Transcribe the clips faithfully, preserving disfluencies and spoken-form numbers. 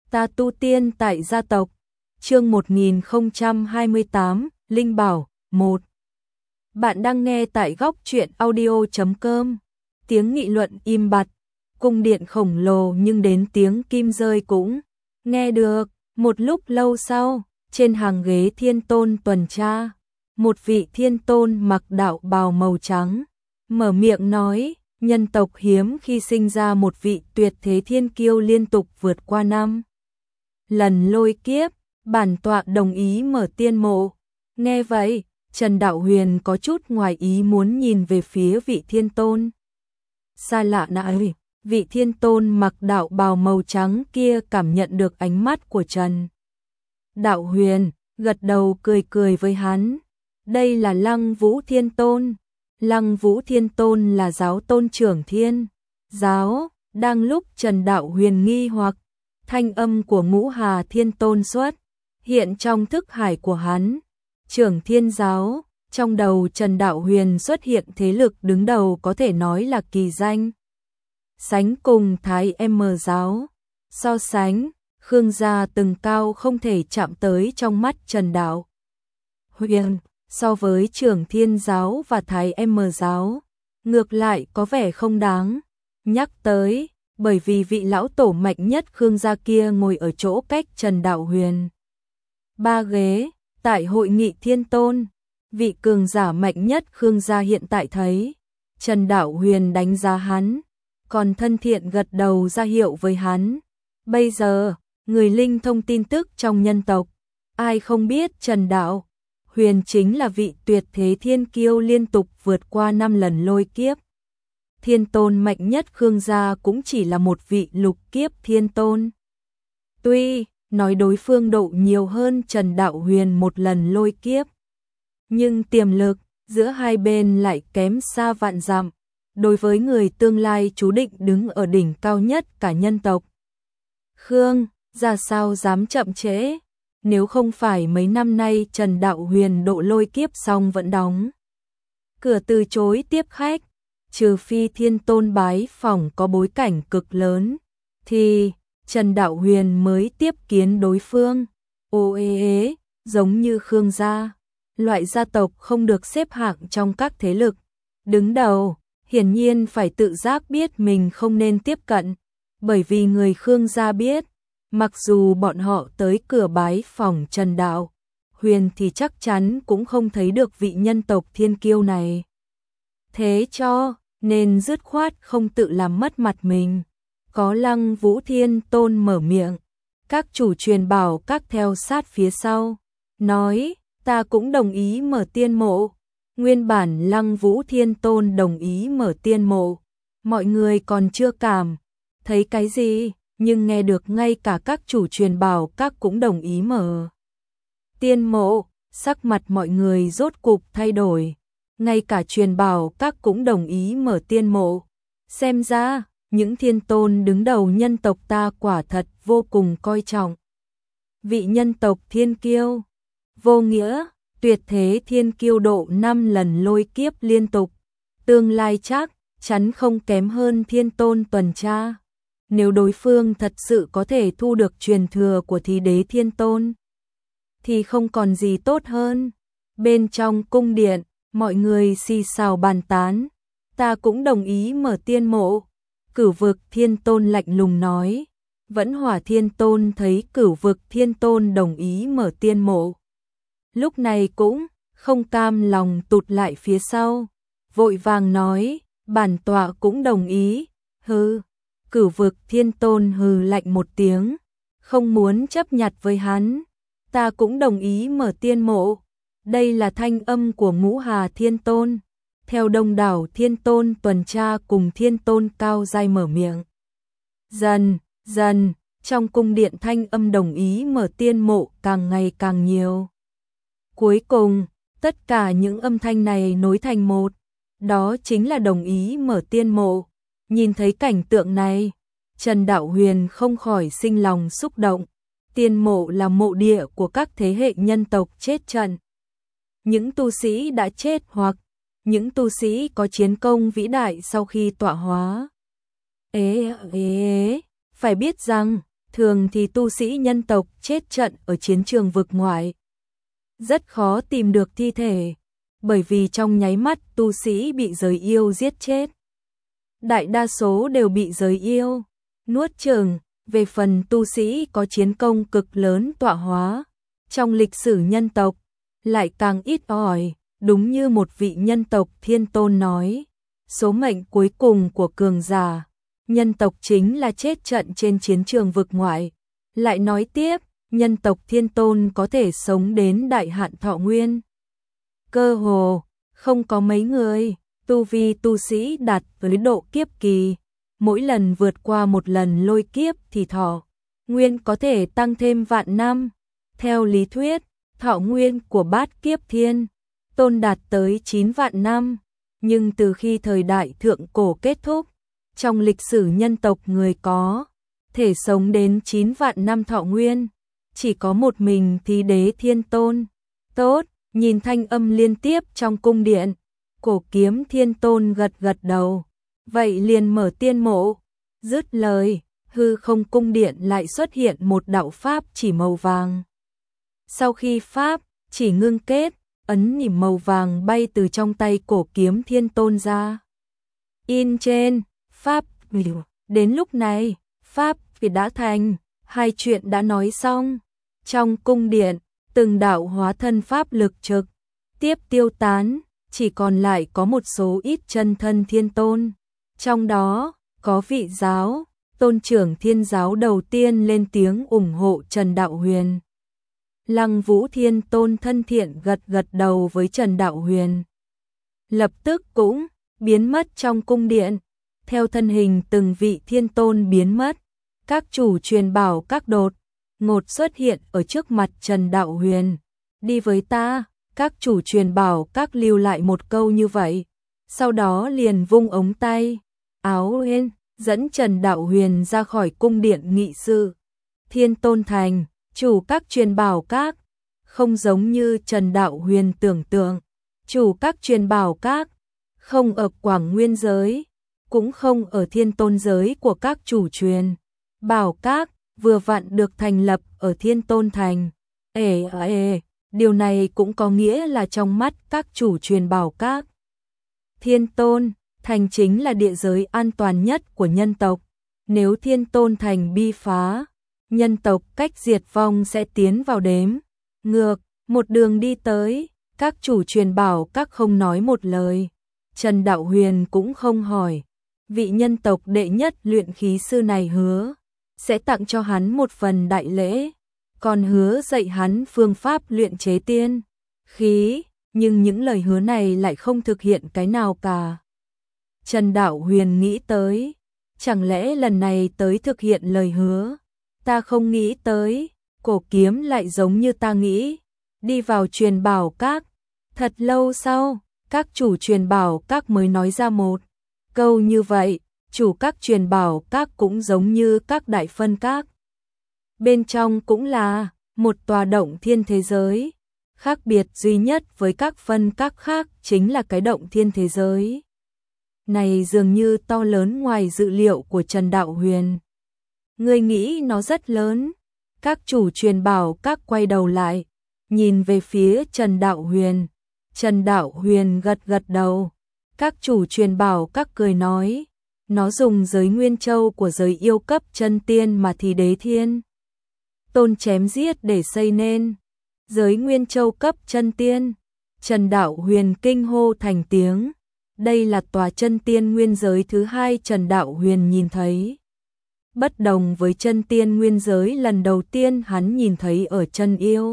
Ta tu tiên tại gia tộc. Chương một nghìn không trăm hai mươi tám, Linh Bảo, một. Bạn đang nghe tại góc truyện audio chấm com. Tiếng nghị luận im bặt, cung điện khổng lồ nhưng đến tiếng kim rơi cũng nghe được. Một lúc lâu sau, trên hàng ghế thiên tôn tuần tra, một vị thiên tôn mặc đạo bào màu trắng, mở miệng nói, nhân tộc hiếm khi sinh ra một vị tuyệt thế thiên kiêu liên tục vượt qua năm lần lôi kiếp, bản tọa đồng ý mở tiên mộ. Nghe vậy, Trần Đạo Huyền có chút ngoài ý muốn nhìn về phía vị thiên tôn. Xa lạ nãy, vị thiên tôn mặc đạo bào màu trắng kia cảm nhận được ánh mắt của Trần Đạo Huyền, gật đầu cười cười với hắn. Đây là Lăng Vũ Thiên Tôn. Lăng Vũ Thiên Tôn là giáo tôn trưởng thiên giáo. Đang lúc Trần Đạo Huyền nghi hoặc, thanh âm của Ngũ Hà Thiên Tôn xuất hiện trong thức hải của hắn. Trưởng thiên giáo, trong đầu Trần Đạo Huyền xuất hiện thế lực đứng đầu có thể nói là kỳ danh. Sánh cùng Thái M giáo, so sánh, Khương gia từng cao không thể chạm tới trong mắt Trần Đạo Huyền. So với trưởng thiên giáo và Thái M giáo, ngược lại có vẻ không đáng nhắc tới, bởi vì vị lão tổ mạnh nhất Khương gia kia ngồi ở chỗ cách Trần Đạo Huyền ba ghế. Tại hội nghị thiên tôn, vị cường giả mạnh nhất Khương gia hiện tại thấy Trần Đạo Huyền đánh giá hắn, còn thân thiện gật đầu ra hiệu với hắn. Bây giờ, người linh thông tin tức trong nhân tộc, ai không biết Trần Đạo Huyền chính là vị tuyệt thế thiên kiêu liên tục vượt qua năm lần lôi kiếp. Thiên tôn mạnh nhất Khương gia cũng chỉ là một vị lục kiếp thiên tôn. Tuy nói đối phương độ nhiều hơn Trần Đạo Huyền một lần lôi kiếp, nhưng tiềm lực giữa hai bên lại kém xa vạn dặm. Đối với người tương lai chú định đứng ở đỉnh cao nhất cả nhân tộc, Khương gia sao dám chậm trễ. Nếu không phải mấy năm nay Trần Đạo Huyền độ lôi kiếp xong vẫn đóng cửa từ chối tiếp khách, trừ phi thiên tôn bái phỏng có bối cảnh cực lớn, thì Trần Đạo Huyền mới tiếp kiến đối phương. Ô ê ế, giống như Khương gia, loại gia tộc không được xếp hạng trong các thế lực đứng đầu, hiển nhiên phải tự giác biết mình không nên tiếp cận, bởi vì người Khương gia biết, mặc dù bọn họ tới cửa bái phỏng Trần Đạo Huyền thì chắc chắn cũng không thấy được vị nhân tộc thiên kiêu này. Thế cho nên dứt khoát không tự làm mất mặt mình. Có Lăng Vũ Thiên Tôn mở miệng, các chủ truyền bảo các theo sát phía sau, nói, ta cũng đồng ý mở tiên mộ. Nguyên bản Lăng Vũ Thiên Tôn đồng ý mở tiên mộ, mọi người còn chưa cảm thấy cái gì, nhưng nghe được ngay cả các chủ truyền bảo các cũng đồng ý mở tiên mộ, sắc mặt mọi người rốt cục thay đổi. Ngay cả truyền bảo các cũng đồng ý mở tiên mộ. Xem ra, những thiên tôn đứng đầu nhân tộc ta quả thật vô cùng coi trọng vị nhân tộc thiên kiêu. Vô nghĩa, tuyệt thế thiên kiêu độ năm lần lôi kiếp liên tục, tương lai chắc chắn không kém hơn thiên tôn tuần tra. Nếu đối phương thật sự có thể thu được truyền thừa của Thí Đế Thiên Tôn, thì không còn gì tốt hơn. Bên trong cung điện, mọi người xì xào bàn tán. Ta cũng đồng ý mở tiên mộ. Cửu Vực Thiên Tôn lạnh lùng nói. Vẫn Hỏa Thiên Tôn thấy Cửu Vực Thiên Tôn đồng ý mở tiên mộ, lúc này cũng không cam lòng tụt lại phía sau, vội vàng nói, bản tọa cũng đồng ý. Hừ. Cửu Vực Thiên Tôn hừ lạnh một tiếng, không muốn chấp nhặt với hắn. Ta cũng đồng ý mở tiên mộ. Đây là thanh âm của Ngũ Hà Thiên Tôn. Theo đông đảo thiên tôn tuần tra cùng thiên tôn cao giai mở miệng. Dần, dần, trong cung điện thanh âm đồng ý mở tiên mộ càng ngày càng nhiều. Cuối cùng, tất cả những âm thanh này nối thành một, đó chính là đồng ý mở tiên mộ. Nhìn thấy cảnh tượng này, Trần Đạo Huyền không khỏi sinh lòng xúc động. Tiên mộ là mộ địa của các thế hệ nhân tộc chết trận. Những tu sĩ đã chết hoặc những tu sĩ có chiến công vĩ đại sau khi tọa hóa. Ế ế ế, phải biết rằng, Thường thì tu sĩ nhân tộc chết trận ở chiến trường vực ngoại, rất khó tìm được thi thể, bởi vì trong nháy mắt tu sĩ bị giới yêu giết chết. Đại đa số đều bị giới yêu nuốt chửng, về phần tu sĩ có chiến công cực lớn tọa hóa, trong lịch sử nhân tộc lại càng ít ỏi, đúng như một vị nhân tộc thiên tôn nói, số mệnh cuối cùng của cường giả nhân tộc chính là chết trận trên chiến trường vực ngoại. Lại nói tiếp, nhân tộc thiên tôn có thể sống đến đại hạn thọ nguyên, cơ hồ không có mấy người. Tu vi tu sĩ đạt tới độ kiếp kỳ, mỗi lần vượt qua một lần lôi kiếp thì thọ nguyên có thể tăng thêm vạn năm. Theo lý thuyết, thọ nguyên của bát kiếp thiên tôn đạt tới chín vạn năm, nhưng từ khi thời đại thượng cổ kết thúc, trong lịch sử nhân tộc người có thể sống đến chín vạn năm thọ nguyên, chỉ có một mình Thí Đế Thiên Tôn. Tốt, nhìn thanh âm liên tiếp trong cung điện, Cổ Kiếm Thiên Tôn gật gật đầu, vậy liền mở tiên mộ. Dứt lời, hư không cung điện lại xuất hiện một đạo pháp chỉ màu vàng. Sau khi pháp chỉ ngưng kết, ấn nhỉm màu vàng bay từ trong tay Cổ Kiếm Thiên Tôn ra. In trên pháp, đến lúc này, pháp đã thành, hai chuyện đã nói xong. Trong cung điện, từng đạo hóa thân pháp lực trực tiếp tiêu tán, chỉ còn lại có một số ít chân thân thiên tôn. Trong đó, có vị giáo, tôn trưởng thiên giáo đầu tiên lên tiếng ủng hộ Trần Đạo Huyền. Lăng Vũ Thiên Tôn thân thiện gật gật đầu với Trần Đạo Huyền. Lập tức cũng biến mất trong cung điện. Theo thân hình từng vị thiên tôn biến mất, các chủ truyền bảo các đột ngột xuất hiện ở trước mặt Trần Đạo Huyền. Đi với ta, các chủ truyền bảo các lưu lại một câu như vậy, sau đó liền vung ống tay áo lên, dẫn Trần Đạo Huyền ra khỏi cung điện nghị sự. Thiên Tôn Thành, chủ các truyền bảo các, không giống như Trần Đạo Huyền tưởng tượng, chủ các truyền bảo các không ở Quảng Nguyên giới, cũng không ở Thiên Tôn giới của các chủ truyền bảo các, vừa vặn được thành lập ở Thiên Tôn Thành. Ê ê, điều này cũng có nghĩa là trong mắt các chủ truyền bảo các, Thiên Tôn Thành chính là địa giới an toàn nhất của nhân tộc. Nếu Thiên Tôn Thành bi phá, nhân tộc cách diệt vong sẽ tiến vào đếm ngược. Một đường đi tới, các chủ truyền bảo các không nói một lời. Trần Đạo Huyền cũng không hỏi. Vị nhân tộc đệ nhất luyện khí sư này hứa sẽ tặng cho hắn một phần đại lễ, còn hứa dạy hắn phương pháp luyện chế tiên khí, nhưng những lời hứa này lại không thực hiện cái nào cả. Trần Đạo Huyền nghĩ tới, chẳng lẽ lần này tới thực hiện lời hứa? Ta không nghĩ tới, Cổ Kiếm lại giống như ta nghĩ, đi vào truyền bảo các. Thật lâu sau, các chủ truyền bảo các mới nói ra một câu như vậy. Chủ các truyền bảo các cũng giống như các đại phân các, bên trong cũng là một tòa động thiên thế giới. Khác biệt duy nhất với các phân các khác chính là cái động thiên thế giới này dường như to lớn ngoài dự liệu của Trần Đạo Huyền. Ngươi nghĩ nó rất lớn? Các chủ truyền bảo các quay đầu lại, nhìn về phía Trần Đạo Huyền. Trần Đạo Huyền gật gật đầu. Các chủ truyền bảo các cười nói, nó dùng giới nguyên châu của giới yêu cấp chân tiên mà Thí Đế Thiên Tôn chém giết để xây nên. Giới nguyên châu cấp chân tiên. Trần Đạo Huyền kinh hô thành tiếng. Đây là tòa chân tiên nguyên giới thứ hai Trần Đạo Huyền nhìn thấy. Bất đồng với chân tiên nguyên giới lần đầu tiên hắn nhìn thấy ở chân yêu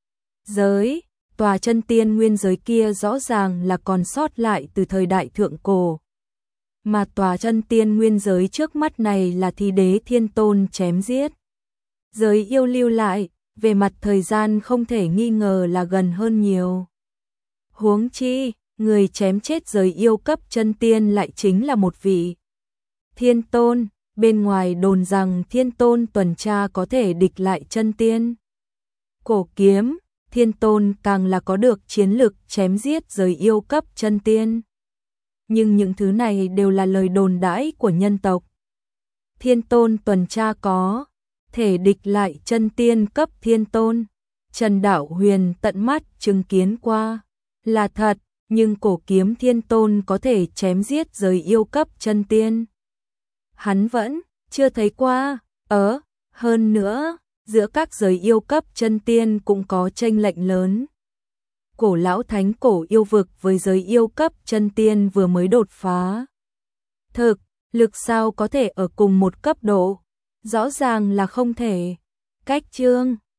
giới, tòa chân tiên nguyên giới kia rõ ràng là còn sót lại từ thời đại thượng cổ. Mà tòa chân tiên nguyên giới trước mắt này là Thí Đế Thiên Tôn chém giết. Giới yêu lưu lại, về mặt thời gian không thể nghi ngờ là gần hơn nhiều. Huống chi, người chém chết giới yêu cấp chân tiên lại chính là một vị Thiên Tôn. Bên ngoài đồn rằng Thiên Tôn tuần tra có thể địch lại chân tiên. Cổ Kiếm Thiên Tôn càng là có được chiến lực chém giết giới yêu cấp chân tiên. Nhưng những thứ này đều là lời đồn đãi của nhân tộc. Thiên Tôn tuần tra có thể địch lại chân tiên cấp thiên tôn. Trần Đạo Huyền tận mắt chứng kiến qua, là thật, nhưng cổ kiếm thiên tôn có thể chém giết giới yêu cấp chân tiên. Hắn vẫn chưa thấy qua, ớ, hơn nữa, giữa các giới yêu cấp chân tiên cũng có chênh lệch lớn. Cổ lão thánh cổ yêu vực với giới yêu cấp chân tiên vừa mới đột phá. Thực, lực sao có thể ở cùng một cấp độ? Rõ ràng là không thể. Cách chương